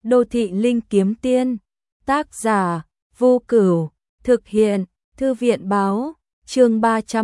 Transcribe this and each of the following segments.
Đô thị linh kiếm tiên. Tác giả Vô Cửu. Thực hiện Thư viện báo. Chương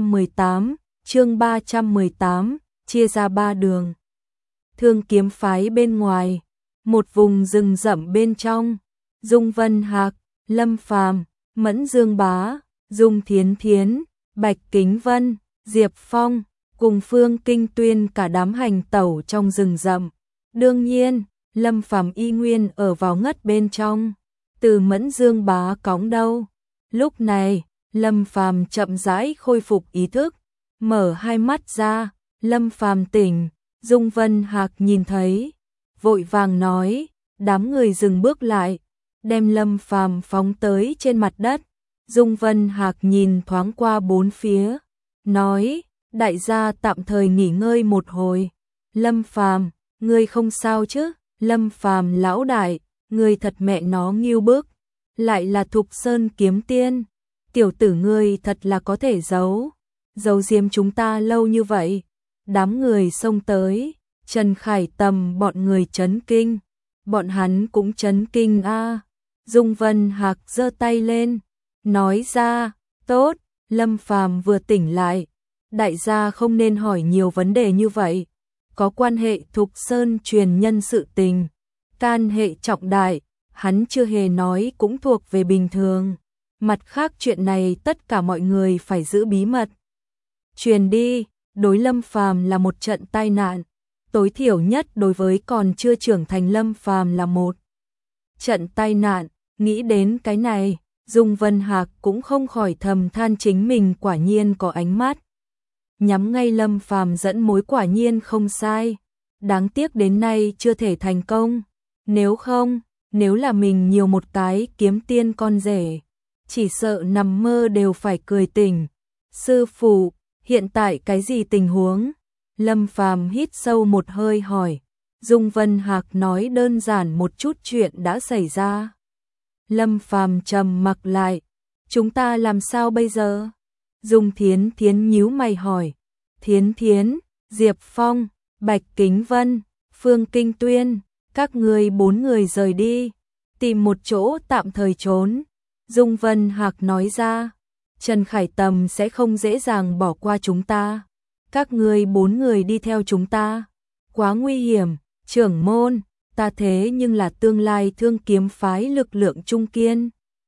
318, chia ra 3 đường. Thương kiếm phái bên ngoài, một vùng rừng rậm bên trong, Dung Vân Hạc, Lâm Phàm, Mẫn Dương Bá, Dung Thiến Thiến, Bạch Kính Vân, Diệp Phong, cùng Phương Kinh Tuyên cả đám hành tẩu trong rừng rậm. Đương nhiên, Lâm Phàm y nguyên ở vào ngất bên trong, từ Mẫn Dương Bá cõng đâu. Lúc này, Lâm Phàm chậm rãi khôi phục ý thức, mở hai mắt ra, Lâm Phàm tỉnh. Dung Vân Hạc nhìn thấy, vội vàng nói, đám người dừng bước lại, đem Lâm Phàm phóng tới trên mặt đất. Dung Vân Hạc nhìn thoáng qua bốn phía, nói, đại gia tạm thời nghỉ ngơi một hồi. Lâm Phàm, ngươi không sao chứ? Lâm Phàm lão đại, ngươi thật mẹ nó nghiêu bức, lại là Thục Sơn kiếm tiên, tiểu tử ngươi thật là có thể giấu giếm chúng ta lâu như vậy. Đám người xông tới, Trần Khải Tầm bọn người chấn kinh, bọn hắn cũng chấn kinh a. Dung Vân Hạc giơ tay lên, nói ra, tốt, Lâm Phàm vừa tỉnh lại, đại gia không nên hỏi nhiều vấn đề như vậy, có quan hệ Thục Sơn truyền nhân sự tình, can hệ trọng đại, hắn chưa hề nói cũng thuộc về bình thường, mặt khác chuyện này tất cả mọi người phải giữ bí mật. Truyền đi, đối Lâm Phàm là một trận tai nạn, tối thiểu nhất đối với còn chưa trưởng thành Lâm Phàm là một trận tai nạn. Nghĩ đến cái này, Dung Vân Hạc cũng không khỏi thầm than chính mình quả nhiên có ánh mắt. Nhắm ngay Lâm Phàm dẫn mối quả nhiên không sai, đáng tiếc đến nay chưa thể thành công. Nếu là mình nhiều một cái kiếm tiên con rể, chỉ sợ nằm mơ đều phải cười tỉnh. Sư phụ, hiện tại cái gì tình huống? Lâm Phàm hít sâu một hơi hỏi. Dung Vân Hạc nói đơn giản một chút chuyện đã xảy ra. Lâm Phàm trầm mặc lại. Chúng ta làm sao bây giờ? Dung Thiến Thiến nhíu mày hỏi. Thiến Thiến, Diệp Phong, Bạch Kính Vân, Phương Kinh Tuyên, các ngươi 4 người rời đi, tìm một chỗ tạm thời trốn. Dung Vân Hạc nói ra. Trần Khải Tầm sẽ không dễ dàng bỏ qua chúng ta. Các ngươi 4 người đi theo chúng ta, quá nguy hiểm. Trưởng môn, ta thế nhưng là tương lai thương kiếm phái lực lượng trung kiên,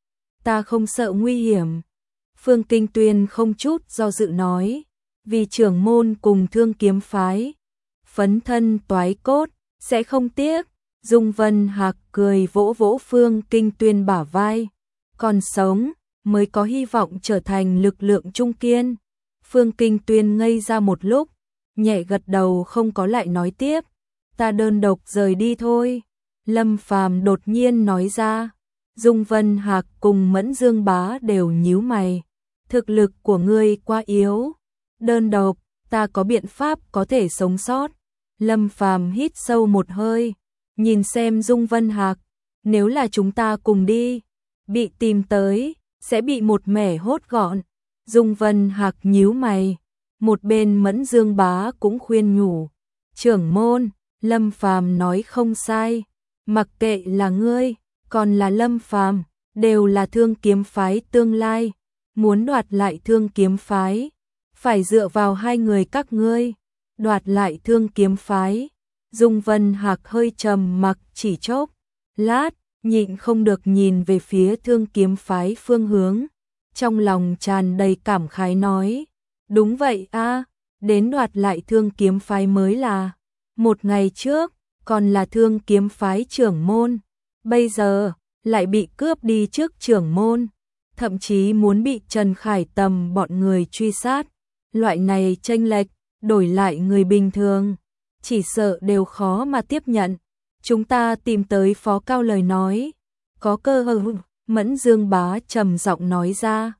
ta không sợ nguy hiểm. Phương Kinh Tuyên không chút do dự nói, vì trưởng môn cùng thương kiếm phái, phấn thân toái cốt, sẽ không tiếc. Dung Vân Hạc cười vỗ vỗ Phương Kinh Tuyên bả vai, còn sống mới có hy vọng trở thành lực lượng trung kiên. Phương Kinh Tuyên ngây ra một lúc, nhẹ gật đầu không có lại nói tiếp. Ta đơn độc rời đi thôi. Lâm Phàm đột nhiên nói ra. Dung Vân Hạc cùng Mẫn Dương Bá đều nhíu mày. Thực lực của ngươi quá yếu. Đơn độc, ta có biện pháp có thể sống sót. Lâm Phàm hít sâu một hơi, nhìn xem Dung Vân Hạc. Nếu là chúng ta cùng đi, bị tìm tới, sẽ bị một mẻ hốt gọn. Dung Vân Hạc nhíu mày. Một bên Mẫn Dương Bá cũng khuyên nhủ. Trưởng môn, Lâm Phàm nói không sai, mặc kệ là ngươi, còn là Lâm Phàm, đều là thương kiếm phái tương lai, muốn đoạt lại thương kiếm phái, phải dựa vào hai người các ngươi. Đoạt lại thương kiếm phái. Dung Vân Hạc hơi trầm mặc chỉ chốc lát, nhịn không được nhìn về phía thương kiếm phái phương hướng, trong lòng tràn đầy cảm khái nói, đúng vậy a, đến đoạt lại thương kiếm phái mới là. Một ngày trước, còn là thương kiếm phái trưởng môn, bây giờ, lại bị cướp đi trước trưởng môn, thậm chí muốn bị Trần Khải Tầm bọn người truy sát. Loại này chênh lệch, đổi lại người bình thường, chỉ sợ đều khó mà tiếp nhận. Chúng ta tìm tới Phó Cao lời nói, có cơ hội. Mẫn Dương Bá trầm giọng nói ra.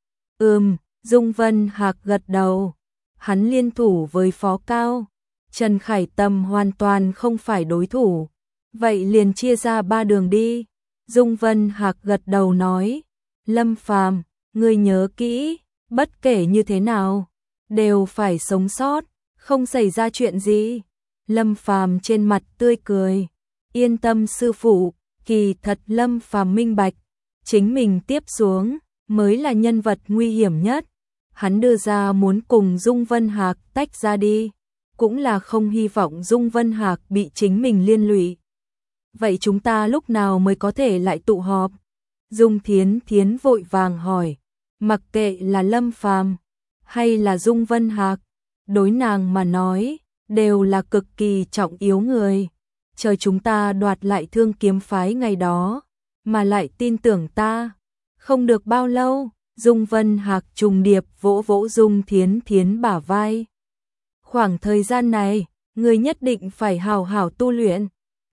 Dung Vân Hạc gật đầu, hắn liên thủ với Phó Cao. Trần Khải Tầm hoàn toàn không phải đối thủ, vậy liền chia ra 3 đường đi. Dung Vân Hạc gật đầu nói, Lâm Phàm, ngươi nhớ kỹ, bất kể như thế nào, đều phải sống sót, không xảy ra chuyện gì. Lâm Phàm trên mặt tươi cười, yên tâm sư phụ, Kỳ thật Lâm Phàm minh bạch, chính mình tiếp xuống mới là nhân vật nguy hiểm nhất. Hắn đưa ra muốn cùng Dung Vân Hạc tách ra đi, cũng là không hy vọng Dung Vân Hạc bị chính mình liên lụy. Vậy chúng ta lúc nào mới có thể lại tụ họp? Dung Thiến Thiến vội vàng hỏi, mặc kệ là Lâm Phàm hay là Dung Vân Hạc, đối nàng mà nói, đều là cực kỳ trọng yếu người. Chờ chúng ta đoạt lại Thương Kiếm phái ngày đó, mà lại tin tưởng ta. Không được bao lâu, Dung Vân Hạc trùng điệp vỗ vỗ Dung Thiến Thiến bả vai. Khoảng thời gian này, người nhất định phải hào hảo tu luyện.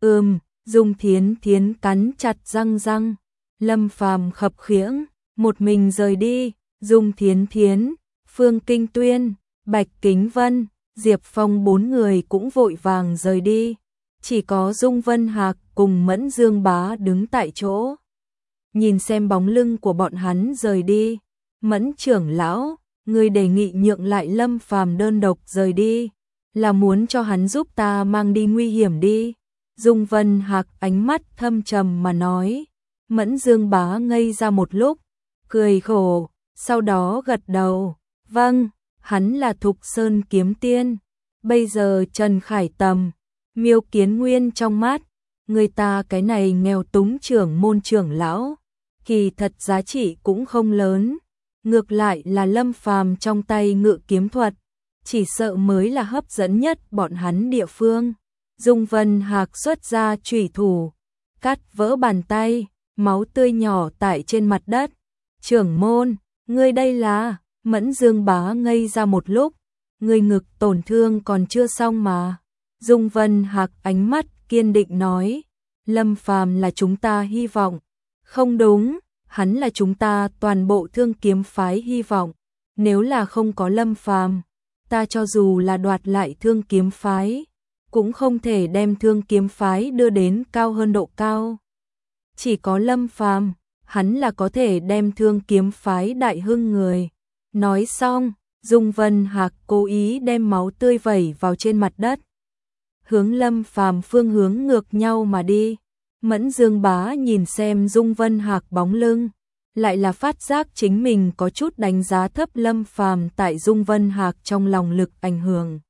Dung Thiến Thiến cắn chặt răng. Lâm Phàm khập khiễng, một mình rời đi. Dung Thiến Thiến, Phương Kinh Tuyên, Bạch Kính Vân, Diệp Phong 4 người cũng vội vàng rời đi. Chỉ có Dung Vân Hạc cùng Mẫn Dương Bá đứng tại chỗ. Nhìn xem bóng lưng của bọn hắn rời đi. Mẫn trưởng lão, người đề nghị nhượng lại Lâm Phàm đơn độc rời đi, là muốn cho hắn giúp ta mang đi nguy hiểm đi. Dung Vân Hạc ánh mắt thâm trầm mà nói. Mẫn Dương Bá ngây ra một lúc, cười khổ, sau đó gật đầu. Vâng, hắn là Thục Sơn kiếm tiên. Bây giờ Trần Khải Tầm, Miêu Kiến Nguyên trong mắt, người ta cái này nghèo túng trưởng môn trưởng lão, kỳ thật giá trị cũng không lớn. Ngược lại là Lâm Phàm trong tay ngự kiếm thuật, chỉ sợ mới là hấp dẫn nhất bọn hắn địa phương. Dung Vân Hạc xuất ra chủy thủ, cắt vỡ bàn tay, máu tươi nhỏ tại trên mặt đất. Trưởng môn, ngươi đây là? Mẫn Dương Bá ngây ra một lúc, ngươi ngực tổn thương còn chưa xong mà. Dung Vân Hạc ánh mắt kiên định nói, Lâm Phàm là chúng ta hy vọng. Không đúng, hắn là chúng ta toàn bộ Thương Kiếm phái hy vọng. Nếu là không có Lâm Phàm, ta cho dù là đoạt lại Thương Kiếm phái, cũng không thể đem Thương Kiếm phái đưa đến cao hơn độ cao. Chỉ có Lâm Phàm, hắn là có thể đem Thương Kiếm phái đại hưng người. Nói xong, Dung Vân Hạc cố ý đem máu tươi vẩy vào trên mặt đất, hướng Lâm Phàm phương hướng ngược nhau mà đi. Mẫn Dương Bá nhìn xem Dung Vân Hạc bóng lưng, lại là phát giác chính mình có chút đánh giá thấp Lâm Phàm tại Dung Vân Hạc trong lòng lực ảnh hưởng.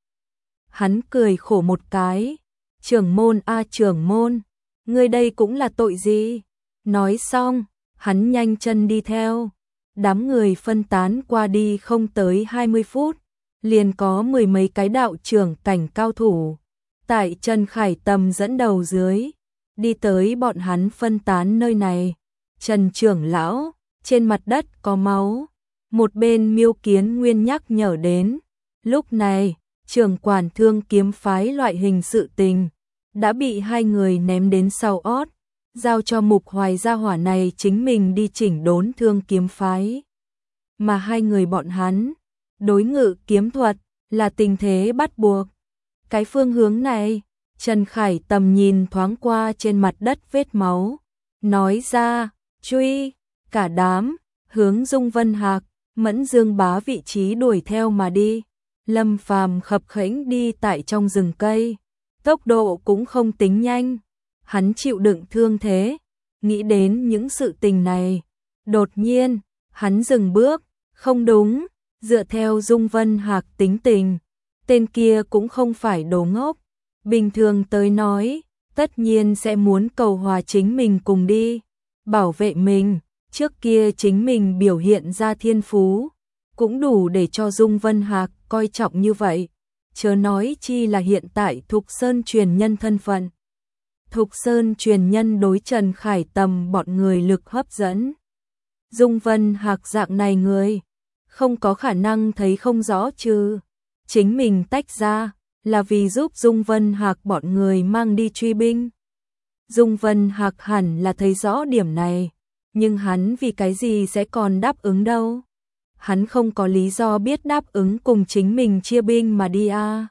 Hắn cười khổ một cái, trưởng môn a trưởng môn, ngươi đây cũng là tội gì? Nói xong, hắn nhanh chân đi theo. Đám người phân tán qua đi không tới 20 phút, liền có mười mấy cái đạo trưởng cảnh cao thủ, tại Trần Khải Tầm dẫn đầu dưới, đi tới bọn hắn phân tán nơi này. Trần trưởng lão, trên mặt đất có máu. Một bên Miêu Kiến Nguyên nhắc nhở đến. Lúc này, trưởng quản Thương Kiếm phái loại hình sự tình đã bị hai người ném đến sau ót, giao cho Mục Hoài gia hỏa này chính mình đi chỉnh đốn Thương Kiếm phái. Mà hai người bọn hắn, đối ngự kiếm thuật là tình thế bắt buộc. Cái phương hướng này, Trần Khải Tầm nhìn thoáng qua trên mặt đất vết máu, nói ra, truy, cả đám, hướng Dung Vân Hạc, Mẫn Dương Bá vị trí đuổi theo mà đi. Lâm Phàm khập khiễng đi tại trong rừng cây, tốc độ cũng không tính nhanh. Hắn chịu đựng thương thế, nghĩ đến những sự tình này. Đột nhiên, hắn dừng bước, không đúng, dựa theo Dung Vân Hạc tính tình, tên kia cũng không phải đồ ngốc. Bình thường tới nói, tất nhiên sẽ muốn cầu hòa chính mình cùng đi, bảo vệ mình. Trước kia chính mình biểu hiện ra thiên phú, cũng đủ để cho Dung Vân Hạc coi trọng như vậy. Chớ nói chi là hiện tại Thục Sơn truyền nhân thân phận. Thục Sơn truyền nhân đối Trần Khải Tầm bọn người lực hấp dẫn. Dung Vân Hạc dạng này người, không có khả năng thấy không rõ chứ. Chính mình tách ra, là vì giúp Dung Vân Hạc bọn người mang đi truy binh. Dung Vân Hạc hẳn là thấy rõ điểm này, nhưng hắn vì cái gì sẽ còn đáp ứng đâu. Hắn không có lý do biết đáp ứng cùng chính mình chia binh mà đi à.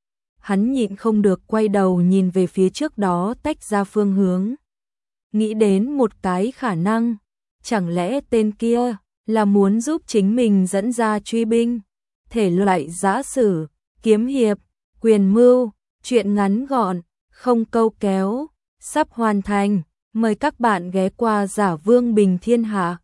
Hắn nhịn không được quay đầu nhìn về phía trước đó tách ra phương hướng. Nghĩ đến một cái khả năng, chẳng lẽ tên kia là muốn giúp chính mình dẫn ra truy binh. Thể loại giã sử, kiếm hiệp, quyền mưu, chuyện ngắn gọn, không câu kéo, sắp hoàn thành. Mời các bạn ghé qua Giả Vương Bình Thiên Hạ.